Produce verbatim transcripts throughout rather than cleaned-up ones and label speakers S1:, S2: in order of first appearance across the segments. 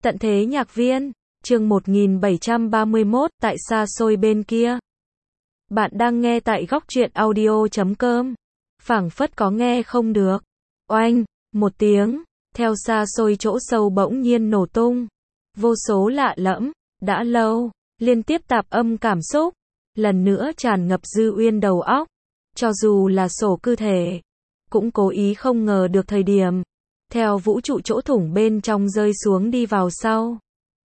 S1: Tận thế nhạc viên, chương một nghìn bảy trăm ba mươi mốt, tại xa xôi bên kia. Bạn đang nghe tại góc truyện audio chấm com. Phảng phất có nghe không được. Oanh, một tiếng, theo xa xôi chỗ sâu bỗng nhiên nổ tung. Vô số lạ lẫm, đã lâu, liên tiếp tạp âm cảm xúc, lần nữa tràn ngập Dư Uyên đầu óc. Cho dù là sổ cư thể, cũng cố ý không ngờ được thời điểm. Theo vũ trụ chỗ thủng bên trong rơi xuống đi vào sau.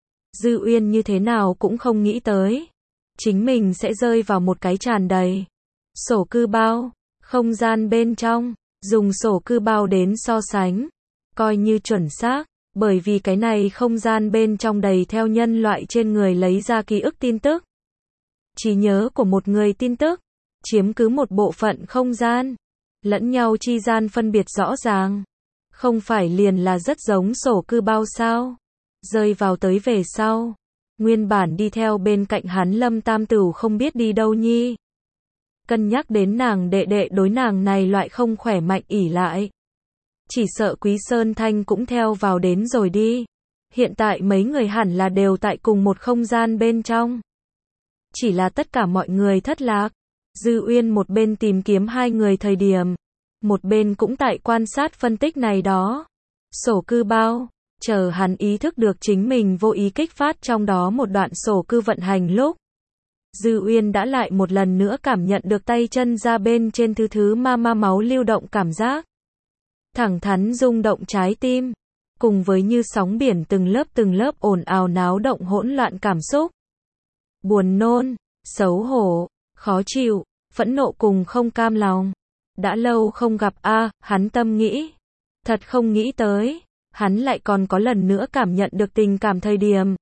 S1: Dư Uyên như thế nào cũng không nghĩ tới. Chính mình sẽ rơi vào một cái tràn đầy. Sổ cư bao, không gian bên trong, dùng sổ cư bao đến so sánh. Coi như chuẩn xác, bởi vì cái này không gian bên trong đầy theo nhân loại trên người lấy ra ký ức tin tức. Trí nhớ của một người tin tức, chiếm cứ một bộ phận không gian. Lẫn nhau chi gian phân biệt rõ ràng. Không phải liền là rất giống sổ cư bao sao? Rơi vào tới về sau. Nguyên bản đi theo bên cạnh hắn Lâm Tam Tửu không biết đi đâu nhi. Cân nhắc đến nàng đệ đệ đối nàng này loại không khỏe mạnh ỉ lại. Chỉ sợ Quý Sơn Thanh cũng theo vào đến rồi đi. Hiện tại mấy người hẳn là đều tại cùng một không gian bên trong. Chỉ là tất cả mọi người thất lạc. Dư Uyên một bên tìm kiếm hai người thời điểm. Một bên cũng tại quan sát phân tích này đó. Sổ cư bao, chờ hắn ý thức được chính mình vô ý kích phát trong đó một đoạn sổ cư vận hành lúc. Dư Uyên đã lại một lần nữa cảm nhận được tay chân ra bên trên thứ thứ ma ma máu lưu động cảm giác. Thẳng thắn rung động trái tim, cùng với như sóng biển từng lớp từng lớp ồn ào náo động hỗn loạn cảm xúc. Buồn nôn, xấu hổ, khó chịu, phẫn nộ cùng không cam lòng. Đã lâu không gặp a, à, hắn tâm nghĩ. Thật không nghĩ tới, hắn lại còn có lần nữa cảm nhận được tình cảm thời điểm.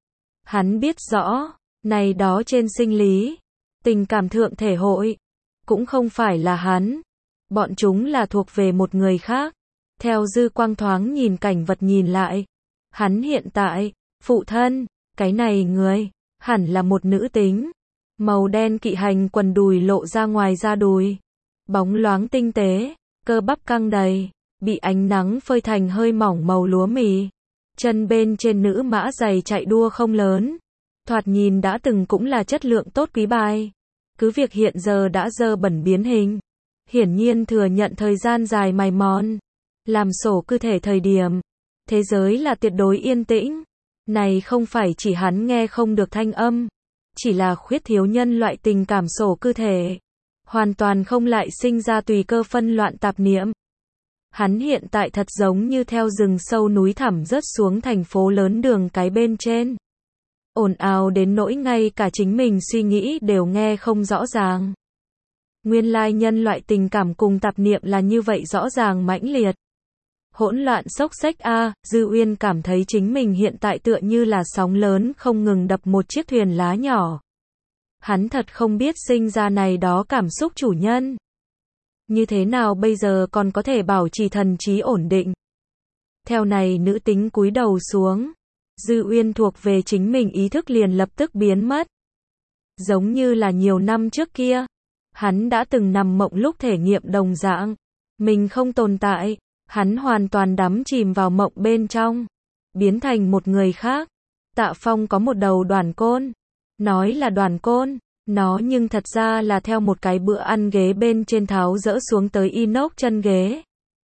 S1: Hắn biết rõ, này đó trên sinh lý, tình cảm thượng thể hội, cũng không phải là hắn. Bọn chúng là thuộc về một người khác. Theo dư quang thoáng nhìn cảnh vật nhìn lại. Hắn hiện tại, phụ thân, cái này người, hẳn là một nữ tính. Màu đen kỵ hành quần đùi lộ ra ngoài da đùi. Bóng loáng tinh tế, cơ bắp căng đầy, bị ánh nắng phơi thành hơi mỏng màu lúa mì. Chân bên trên nữ mã giày chạy đua không lớn. Thoạt nhìn đã từng cũng là chất lượng tốt quý bài. Cứ việc hiện giờ đã dơ bẩn biến hình. Hiển nhiên thừa nhận thời gian dài mài mòn. Làm sổ cư thể thời điểm. Thế giới là tuyệt đối yên tĩnh. Này không phải chỉ hắn nghe không được thanh âm. Chỉ là khuyết thiếu nhân loại tình cảm sổ cư thể. Hoàn toàn không lại sinh ra tùy cơ phân loạn tạp niệm. Hắn hiện tại thật giống như theo rừng sâu núi thẳm rớt xuống thành phố lớn đường cái bên trên. Ồn ào đến nỗi ngay cả chính mình suy nghĩ đều nghe không rõ ràng. Nguyên lai nhân loại tình cảm cùng tạp niệm là như vậy rõ ràng mãnh liệt. Hỗn loạn xốc xếch a, Dư Uyên cảm thấy chính mình hiện tại tựa như là sóng lớn không ngừng đập một chiếc thuyền lá nhỏ. Hắn thật không biết sinh ra này đó cảm xúc chủ nhân. Như thế nào bây giờ còn có thể bảo trì thần trí ổn định. Theo này nữ tính cúi đầu xuống. Dư Uyên thuộc về chính mình ý thức liền lập tức biến mất. Giống như là nhiều năm trước kia. Hắn đã từng nằm mộng lúc thể nghiệm đồng dạng. Mình không tồn tại. Hắn hoàn toàn đắm chìm vào mộng bên trong. Biến thành một người khác. Tạ Phong có một đầu đoàn côn. Nói là đoàn côn. Nó nhưng thật ra là theo một cái bữa ăn ghế bên trên tháo dỡ xuống tới inox chân ghế.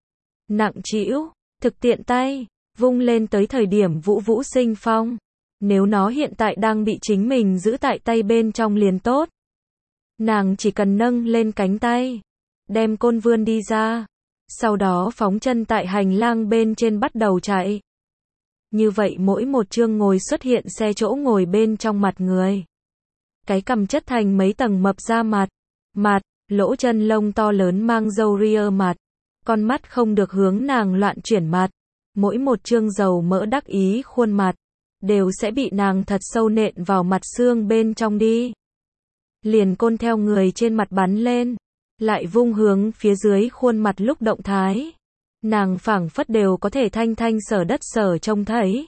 S1: Nặng trĩu, thực tiện tay, vung lên tới thời điểm vũ vũ sinh phong. Nếu nó hiện tại đang bị chính mình giữ tại tay bên trong liền tốt. Nàng chỉ cần nâng lên cánh tay, đem côn vươn đi ra. Sau đó phóng chân tại hành lang bên trên bắt đầu chạy. Như vậy mỗi một chương ngồi xuất hiện xe chỗ ngồi bên trong mặt người. Cái cằm chất thành mấy tầng mập da mặt. Mặt, lỗ chân lông to lớn mang râu ria mặt. Con mắt không được hướng nàng loạn chuyển mặt. Mỗi một chương dầu mỡ đắc ý khuôn mặt. Đều sẽ bị nàng thật sâu nện vào mặt xương bên trong đi. Liền côn theo người trên mặt bắn lên. Lại vung hướng phía dưới khuôn mặt lúc động thái. Nàng phảng phất đều có thể thanh thanh sở đất sở trông thấy.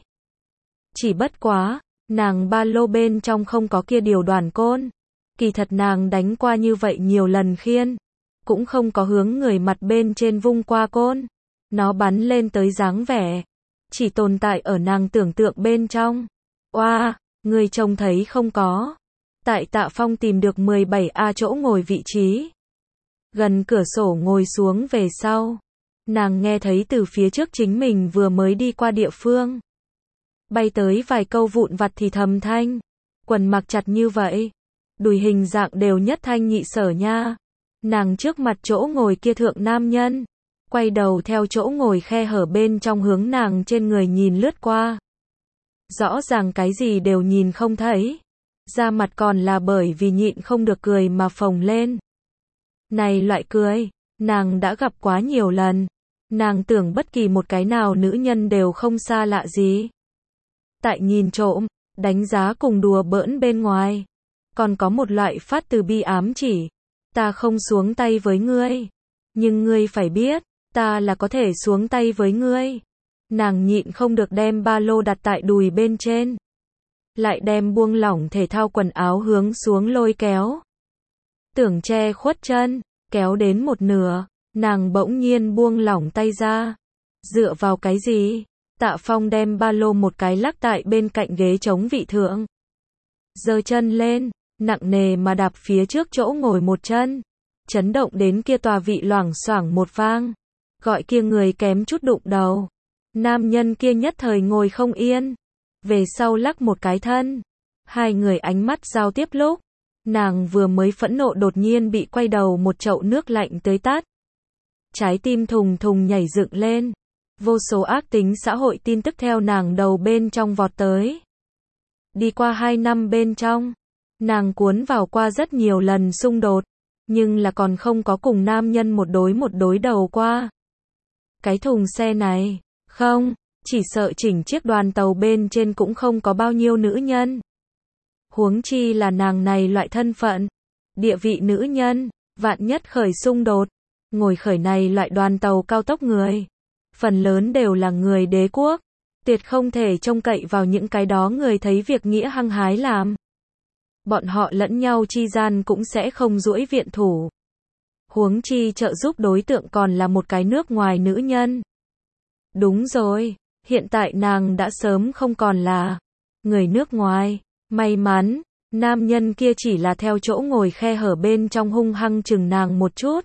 S1: Chỉ bất quá. Nàng ba lô bên trong không có kia điều đoàn côn. Kỳ thật nàng đánh qua như vậy nhiều lần khiên. Cũng không có hướng người mặt bên trên vung qua côn. Nó bắn lên tới dáng vẻ. chỉ tồn tại ở nàng tưởng tượng bên trong. Oa, người trông thấy không có. Tại Tạ Phong tìm được mười bảy A chỗ ngồi vị trí. Gần cửa sổ ngồi xuống về sau. Nàng nghe thấy từ phía trước chính mình vừa mới đi qua địa phương. Bay tới vài câu vụn vặt thì thầm thanh. Quần mặc chặt như vậy. Đùi hình dạng đều nhất thanh nhị sở nha. Nàng trước mặt chỗ ngồi kia thượng nam nhân. Quay đầu theo chỗ ngồi khe hở bên trong hướng nàng trên người nhìn lướt qua. Rõ ràng cái gì đều nhìn không thấy. Da mặt còn là bởi vì nhịn không được cười mà phồng lên. Này loại cười, nàng đã gặp quá nhiều lần. Nàng tưởng bất kỳ một cái nào nữ nhân đều không xa lạ gì. Tại nhìn trộm, đánh giá cùng đùa bỡn bên ngoài. Còn có một loại phát từ bi ám chỉ. Ta không xuống tay với ngươi. Nhưng ngươi phải biết, ta là có thể xuống tay với ngươi. Nàng nhịn không được đem ba lô đặt tại đùi bên trên. Lại đem buông lỏng thể thao quần áo hướng xuống lôi kéo. Tưởng che khuất chân, kéo đến một nửa, nàng bỗng nhiên buông lỏng tay ra. Dựa vào cái gì? Tạ Phong đem ba lô một cái lắc tại bên cạnh ghế chống vị thượng. Giơ chân lên, nặng nề mà đạp phía trước chỗ ngồi một chân. Chấn động đến kia tòa vị loảng xoảng một vang. Gọi kia người kém chút đụng đầu. Nam nhân kia nhất thời ngồi không yên. Về sau lắc một cái thân. Hai người ánh mắt giao tiếp lúc. Nàng vừa mới phẫn nộ đột nhiên bị quay đầu một chậu nước lạnh tới tát. Trái tim thùng thùng nhảy dựng lên. Vô số ác tính xã hội tin tức theo nàng đầu bên trong vọt tới. Đi qua hai năm bên trong. Nàng cuốn vào qua rất nhiều lần xung đột. Nhưng là còn không có cùng nam nhân một đối một đối đầu qua. Cái thùng xe này, không, chỉ sợ chỉnh chiếc đoàn tàu bên trên cũng không có bao nhiêu nữ nhân. Huống chi là nàng này loại thân phận, địa vị nữ nhân, vạn nhất khởi xung đột, ngồi khởi này loại đoàn tàu cao tốc người. Phần lớn đều là người đế quốc, tuyệt không thể trông cậy vào những cái đó người thấy việc nghĩa hăng hái làm. Bọn họ lẫn nhau chi gian cũng sẽ không duỗi viện thủ. Huống chi trợ giúp đối tượng còn là một cái nước ngoài nữ nhân. Đúng rồi, hiện tại nàng đã sớm không còn là người nước ngoài. May mắn, nam nhân kia chỉ là theo chỗ ngồi khe hở bên trong hung hăng chừng nàng một chút.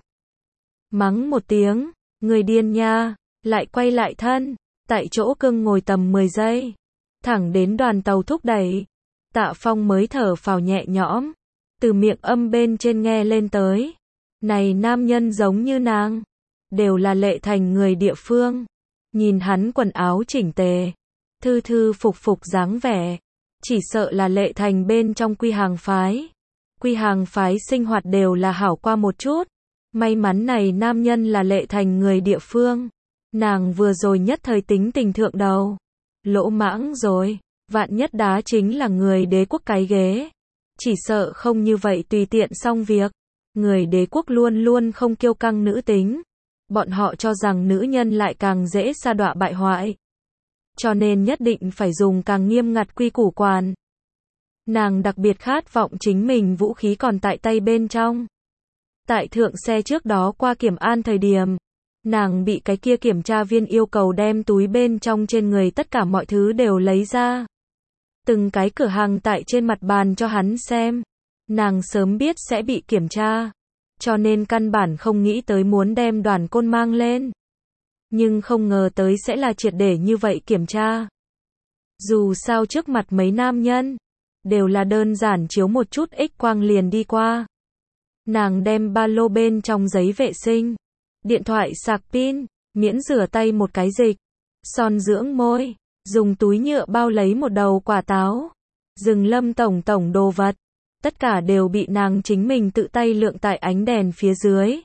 S1: Mắng một tiếng, người điên nha, lại quay lại thân, tại chỗ cưng ngồi tầm mười giây. Thẳng đến đoàn tàu thúc đẩy. Tạ Phong mới thở phào nhẹ nhõm. Từ miệng âm bên trên nghe lên tới. Này nam nhân giống như nàng. Đều là Lệ Thành người địa phương. Nhìn hắn quần áo chỉnh tề. Thư thư phục phục dáng vẻ. Chỉ sợ là Lệ Thành bên trong quy hàng phái. Quy hàng phái sinh hoạt đều là hảo qua một chút. May mắn này nam nhân là Lệ Thành người địa phương. Nàng vừa rồi nhất thời tính tình thượng đầu. Lỗ mãng rồi. Vạn nhất đá chính là người đế quốc cái ghế. Chỉ sợ không như vậy tùy tiện xong việc. Người đế quốc luôn luôn không kiêu căng nữ tính. Bọn họ cho rằng nữ nhân lại càng dễ sa đọa bại hoại. Cho nên nhất định phải dùng càng nghiêm ngặt quy củ quản. Nàng đặc biệt khát vọng chính mình vũ khí còn tại tay bên trong. Tại thượng xe trước đó qua kiểm an thời điểm. Nàng bị cái kia kiểm tra viên yêu cầu đem túi bên trong trên người tất cả mọi thứ đều lấy ra. Từng cái cửa hàng tại trên mặt bàn cho hắn xem. Nàng sớm biết sẽ bị kiểm tra. Cho nên căn bản không nghĩ tới muốn đem đoàn côn mang lên. Nhưng không ngờ tới sẽ là triệt để như vậy kiểm tra. Dù sao trước mặt mấy nam nhân. Đều là đơn giản chiếu một chút X quang liền đi qua. Nàng đem ba lô bên trong giấy vệ sinh. Điện thoại sạc pin. Miễn rửa tay một cái dịch. Son dưỡng môi. Dùng túi nhựa bao lấy một đầu quả táo. Rừng lâm tổng tổng đồ vật. Tất cả đều bị nàng chính mình tự tay lượng tại ánh đèn phía dưới.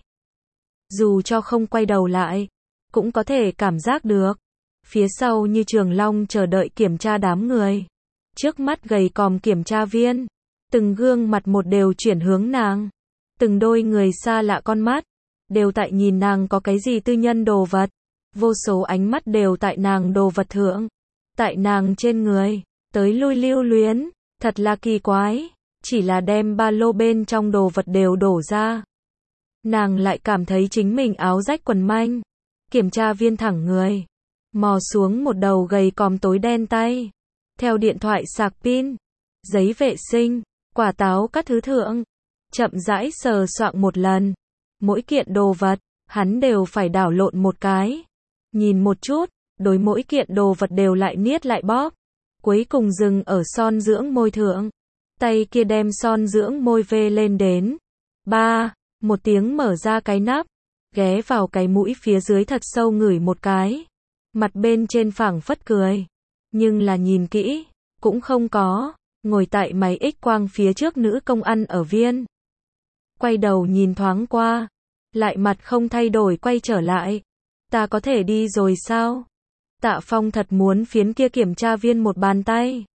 S1: Dù cho không quay đầu lại. Cũng có thể cảm giác được. Phía sau như trường long chờ đợi kiểm tra đám người. Trước mắt gầy còm kiểm tra viên. Từng gương mặt một đều chuyển hướng nàng. Từng đôi người xa lạ con mắt. Đều tại nhìn nàng có cái gì tư nhân đồ vật. Vô số ánh mắt đều tại nàng đồ vật thượng. Tại nàng trên người. Tới lui lưu luyến. Thật là kỳ quái. Chỉ là đem ba lô bên trong đồ vật đều đổ ra. Nàng lại cảm thấy chính mình áo rách quần manh. Kiểm tra viên thẳng người. mò xuống một đầu gầy còm tối đen tay. Theo điện thoại sạc pin, giấy vệ sinh, quả táo các thứ thượng. Chậm rãi sờ soạng một lần. Mỗi kiện đồ vật, hắn đều phải đảo lộn một cái. Nhìn một chút, đối mỗi kiện đồ vật đều lại niết lại bóp. Cuối cùng dừng ở son dưỡng môi thượng. Tay kia đem son dưỡng môi vê lên đến. Ba, một tiếng mở ra cái nắp. Ghé vào cái mũi phía dưới thật sâu ngửi một cái. Mặt bên trên phảng phất cười. Nhưng là nhìn kỹ, cũng không có. Ngồi tại máy X quang phía trước nữ công ăn ở viên. Quay đầu nhìn thoáng qua. Lại mặt không thay đổi quay trở lại. Ta có thể đi rồi sao? Tạ Phong thật muốn phiến kia kiểm tra viên một bàn tay.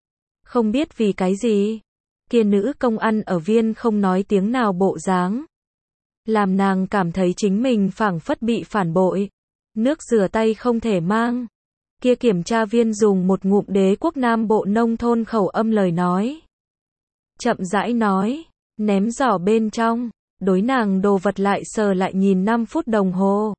S1: Không biết vì cái gì. Kia nữ công ăn ở viên không nói tiếng nào bộ dáng. Làm nàng cảm thấy chính mình phảng phất bị phản bội. Nước rửa tay không thể mang. Kia kiểm tra viên dùng một ngụm Đế quốc Nam Bộ nông thôn khẩu âm lời nói. Chậm rãi nói, ném giỏ bên trong, đối nàng đồ vật lại sờ lại nhìn năm phút đồng hồ.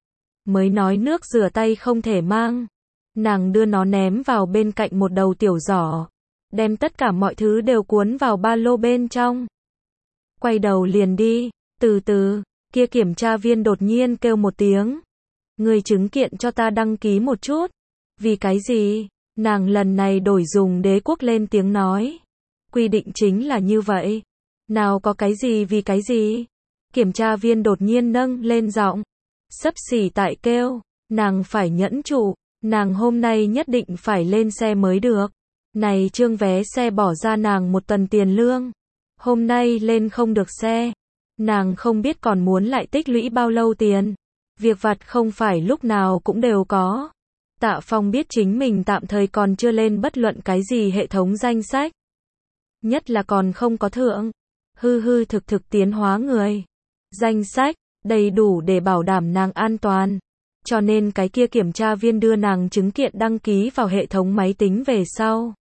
S1: Mới nói nước rửa tay không thể mang. Nàng đưa nó ném vào bên cạnh một đầu tiểu giỏ. Đem tất cả mọi thứ đều cuốn vào ba lô bên trong. Quay đầu liền đi, từ từ, kia kiểm tra viên đột nhiên kêu một tiếng. Người chứng kiện cho ta đăng ký một chút. Vì cái gì? Nàng lần này đổi dùng Đế quốc lên tiếng nói. Quy định chính là như vậy. Nào có cái gì vì cái gì? Kiểm tra viên đột nhiên nâng lên giọng. Xấp xỉ tại kêu. Nàng phải nhẫn trụ. Nàng hôm nay nhất định phải lên xe mới được. Này trương vé xe bỏ ra nàng một tuần tiền lương. Hôm nay lên không được xe. Nàng không biết còn muốn lại tích lũy bao lâu tiền. Việc vặt không phải lúc nào cũng đều có. Tạ Phong biết chính mình tạm thời còn chưa lên bất luận cái gì hệ thống danh sách. Nhất là còn không có thượng. Hư hư thực thực tiến hóa người. Danh sách, đầy đủ để bảo đảm nàng an toàn. Cho nên cái kia kiểm tra viên đưa nàng chứng kiện đăng ký vào hệ thống máy tính về sau.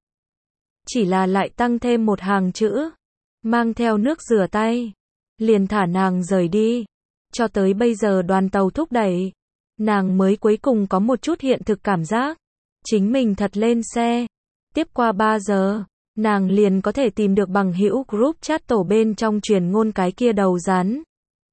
S1: Chỉ là lại tăng thêm một hàng chữ. Mang theo nước rửa tay. Liền thả nàng rời đi. Cho tới bây giờ đoàn tàu thúc đẩy. Nàng mới cuối cùng có một chút hiện thực cảm giác. Chính mình thật lên xe. Tiếp qua ba giờ. Nàng liền có thể tìm được bằng hữu group chat tổ bên trong truyền ngôn cái kia đầu rắn.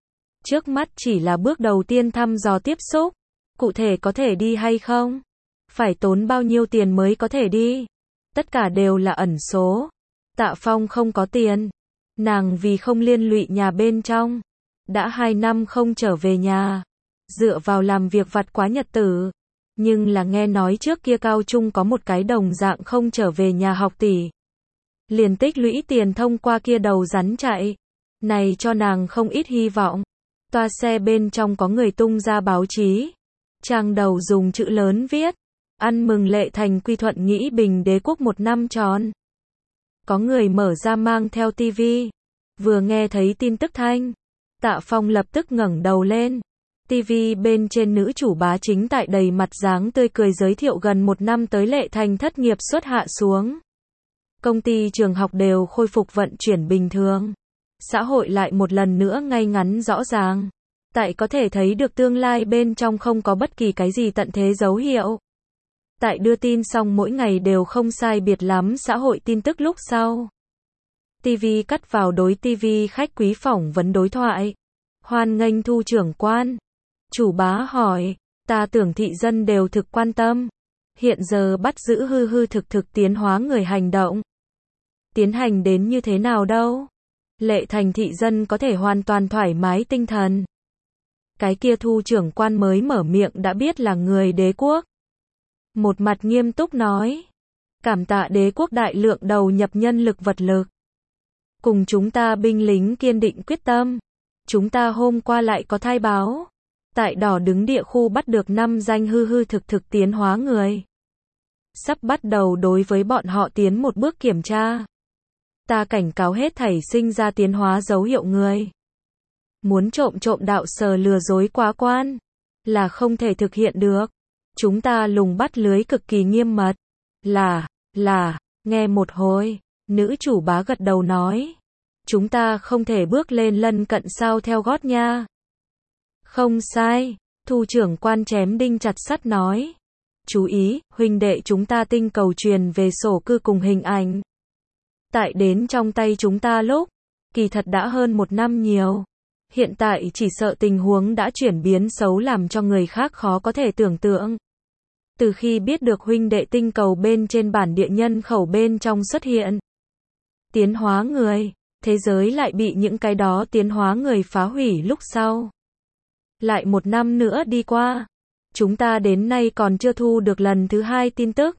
S1: Trước mắt chỉ là bước đầu tiên thăm dò tiếp xúc. Cụ thể có thể đi hay không? Phải tốn bao nhiêu tiền mới có thể đi? Tất cả đều là ẩn số. Tạ Phong không có tiền. Nàng vì không liên lụy nhà bên trong. Đã hai năm không trở về nhà. Dựa vào làm việc vặt quá nhật tử. Nhưng là nghe nói trước kia cao trung có một cái đồng dạng không trở về nhà học tỷ. Liền tích lũy tiền thông qua kia đầu rắn chạy. Này cho nàng không ít hy vọng. Toa xe bên trong có người tung ra báo chí. Trang đầu dùng chữ lớn viết. Ăn mừng Lệ Thành quy thuận Nghĩ Bình Đế quốc một năm tròn. Có người mở ra mang theo tivi. Vừa nghe thấy tin tức thanh. Tạ Phong lập tức ngẩng đầu lên. Tivi bên trên nữ chủ bá chính tại đầy mặt dáng tươi cười giới thiệu gần một năm tới Lệ Thành thất nghiệp suất hạ xuống. Công ty trường học đều khôi phục vận chuyển bình thường. Xã hội lại một lần nữa ngay ngắn rõ ràng. Tại có thể thấy được tương lai bên trong không có bất kỳ cái gì tận thế dấu hiệu. Tại đưa tin xong mỗi ngày đều không sai biệt lắm xã hội tin tức lúc sau. ti vi cắt vào đối ti vi khách quý phỏng vấn đối thoại. Hoan nghênh Thu trưởng quan. Chủ bá hỏi, ta tưởng thị dân đều thực quan tâm. Hiện giờ bắt giữ hư hư thực thực tiến hóa người hành động. Tiến hành đến như thế nào đâu? Lệ Thành thị dân có thể hoàn toàn thoải mái tinh thần. Cái kia Thu trưởng quan mới mở miệng đã biết là người Đế quốc. Một mặt nghiêm túc nói. Cảm tạ Đế quốc đại lượng đầu nhập nhân lực vật lực. Cùng chúng ta binh lính kiên định quyết tâm. Chúng ta hôm qua lại có thay báo. Tại đỏ đứng địa khu bắt được năm danh hư hư thực thực tiến hóa người. Sắp bắt đầu đối với bọn họ tiến một bước kiểm tra. Ta cảnh cáo hết thảy sinh ra tiến hóa dấu hiệu người. Muốn trộm trộm đạo sờ lừa dối quá quan. Là không thể thực hiện được. Chúng ta lùng bắt lưới cực kỳ nghiêm mật. Là, là, nghe một hồi. Nữ chủ bá gật đầu nói. Chúng ta không thể bước lên lân cận sao theo gót nha. Không sai. Thu trưởng quan chém đinh chặt sắt nói. Chú ý, huynh đệ chúng ta tinh cầu truyền về sổ cư cùng hình ảnh. Tại đến trong tay chúng ta lúc, kỳ thật đã hơn một năm nhiều. Hiện tại chỉ sợ tình huống đã chuyển biến xấu làm cho người khác khó có thể tưởng tượng. Từ khi biết được huynh đệ tinh cầu bên trên bản địa nhân khẩu bên trong xuất hiện tiến hóa người, thế giới lại bị những cái đó tiến hóa người phá hủy lúc sau. Lại một năm nữa đi qua, chúng ta đến nay còn chưa thu được lần thứ hai tin tức.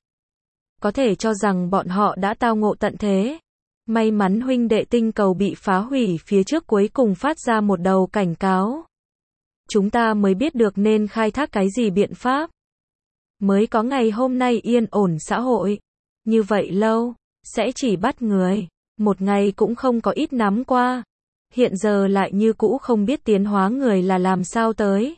S1: Có thể cho rằng bọn họ đã tao ngộ tận thế. May mắn huynh đệ tinh cầu bị phá hủy phía trước cuối cùng phát ra một đầu cảnh cáo. Chúng ta mới biết được nên khai thác cái gì biện pháp. Mới có ngày hôm nay yên ổn xã hội. Như vậy lâu, sẽ chỉ bắt người. Một ngày cũng không có ít nắm qua. Hiện giờ lại như cũ không biết tiến hóa người là làm sao tới.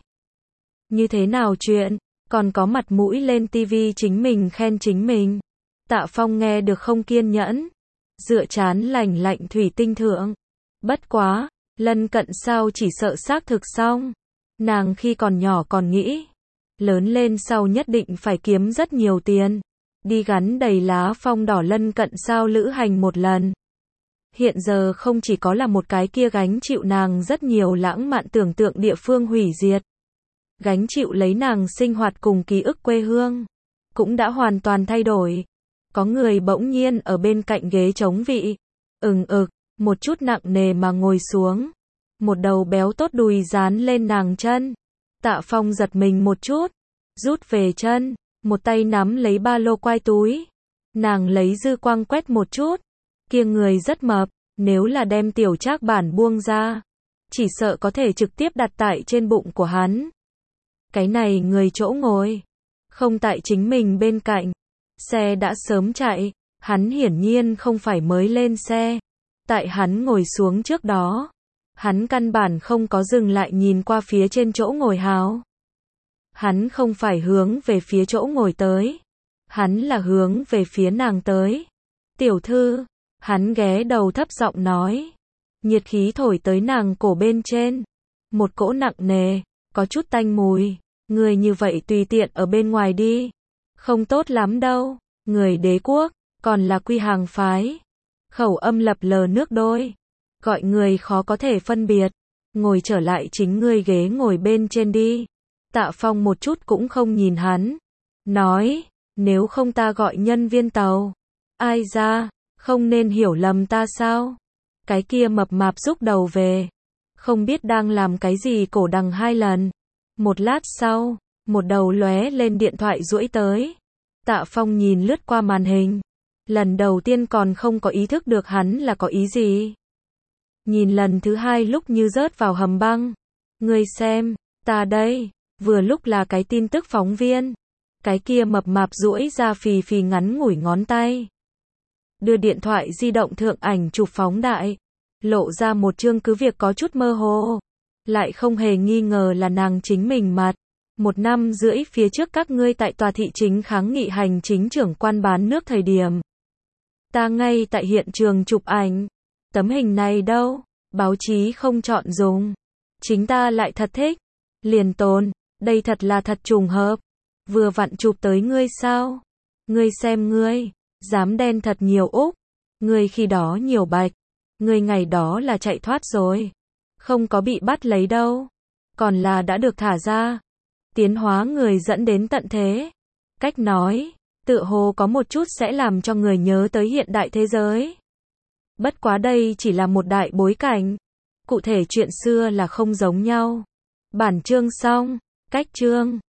S1: Như thế nào chuyện, còn có mặt mũi lên tivi chính mình khen chính mình. Tạ Phong nghe được không kiên nhẫn. Dựa chán lành lạnh thủy tinh thượng. Bất quá, lân cận sao chỉ sợ xác thực xong. Nàng khi còn nhỏ còn nghĩ. Lớn lên sau nhất định phải kiếm rất nhiều tiền. Đi gắn đầy lá phong đỏ lân cận sao lữ hành một lần. Hiện giờ không chỉ có là một cái kia gánh chịu nàng rất nhiều lãng mạn tưởng tượng địa phương hủy diệt. Gánh chịu lấy nàng sinh hoạt cùng ký ức quê hương. Cũng đã hoàn toàn thay đổi. Có người bỗng nhiên ở bên cạnh ghế chống vị. Ừng ực, một chút nặng nề mà ngồi xuống. Một đầu béo tốt đùi dán lên nàng chân. Tạ Phong giật mình một chút. Rút về chân. Một tay nắm lấy ba lô quai túi. Nàng lấy dư quang quét một chút. Kia người rất mập. Nếu là đem tiểu trác bản buông ra, chỉ sợ có thể trực tiếp đặt tại trên bụng của hắn. Cái này người chỗ ngồi. Không tại chính mình bên cạnh. Xe đã sớm chạy, hắn hiển nhiên không phải mới lên xe. Tại hắn ngồi xuống trước đó, hắn căn bản không có dừng lại nhìn qua phía trên chỗ ngồi hào. Hắn không phải hướng về phía chỗ ngồi tới. Hắn là hướng về phía nàng tới. Tiểu thư, hắn ghé đầu thấp giọng nói. Nhiệt khí thổi tới nàng cổ bên trên. Một cỗ nặng nề, có chút tanh mùi. Người như vậy tùy tiện ở bên ngoài đi. Không tốt lắm đâu, người đế quốc, còn là quy hàng phái. Khẩu âm lập lờ nước đôi. Gọi người khó có thể phân biệt. Ngồi trở lại chính ngươi ghế ngồi bên trên đi. Tạ Phong một chút cũng không nhìn hắn. Nói, nếu không ta gọi nhân viên tàu. Ai ra, không nên hiểu lầm ta sao? Cái kia mập mạp rúc đầu về. Không biết đang làm cái gì cổ đằng hai lần. Một lát sau, một đầu lóe lên điện thoại duỗi tới. Tạ Phong nhìn lướt qua màn hình. Lần đầu tiên còn không có ý thức được hắn là có ý gì. Nhìn lần thứ hai lúc như rớt vào hầm băng. Ngươi xem, ta đây, vừa lúc là cái tin tức phóng viên. Cái kia mập mạp duỗi ra phì phì ngắn ngủi ngón tay. Đưa điện thoại di động thượng ảnh chụp phóng đại. Lộ ra một chương cứ việc có chút mơ hồ. Lại không hề nghi ngờ là nàng chính mình mặt. Một năm rưỡi phía trước các ngươi tại tòa thị chính kháng nghị hành chính trưởng quan bán nước thời điểm. Ta ngay tại hiện trường chụp ảnh. Tấm hình này đâu, báo chí không chọn dùng. Chính ta lại thật thích. Liền tồn, đây thật là thật trùng hợp. Vừa vặn chụp tới ngươi sao? Ngươi xem ngươi, dám đen thật nhiều úc. Ngươi khi đó nhiều bạch. Ngươi ngày đó là chạy thoát rồi. Không có bị bắt lấy đâu. Còn là đã được thả ra. Tiến hóa người dẫn đến tận thế. Cách nói, tựa hồ có một chút sẽ làm cho người nhớ tới hiện đại thế giới. Bất quá đây chỉ là một đại bối cảnh. Cụ thể chuyện xưa là không giống nhau. Bản chương xong, cách chương.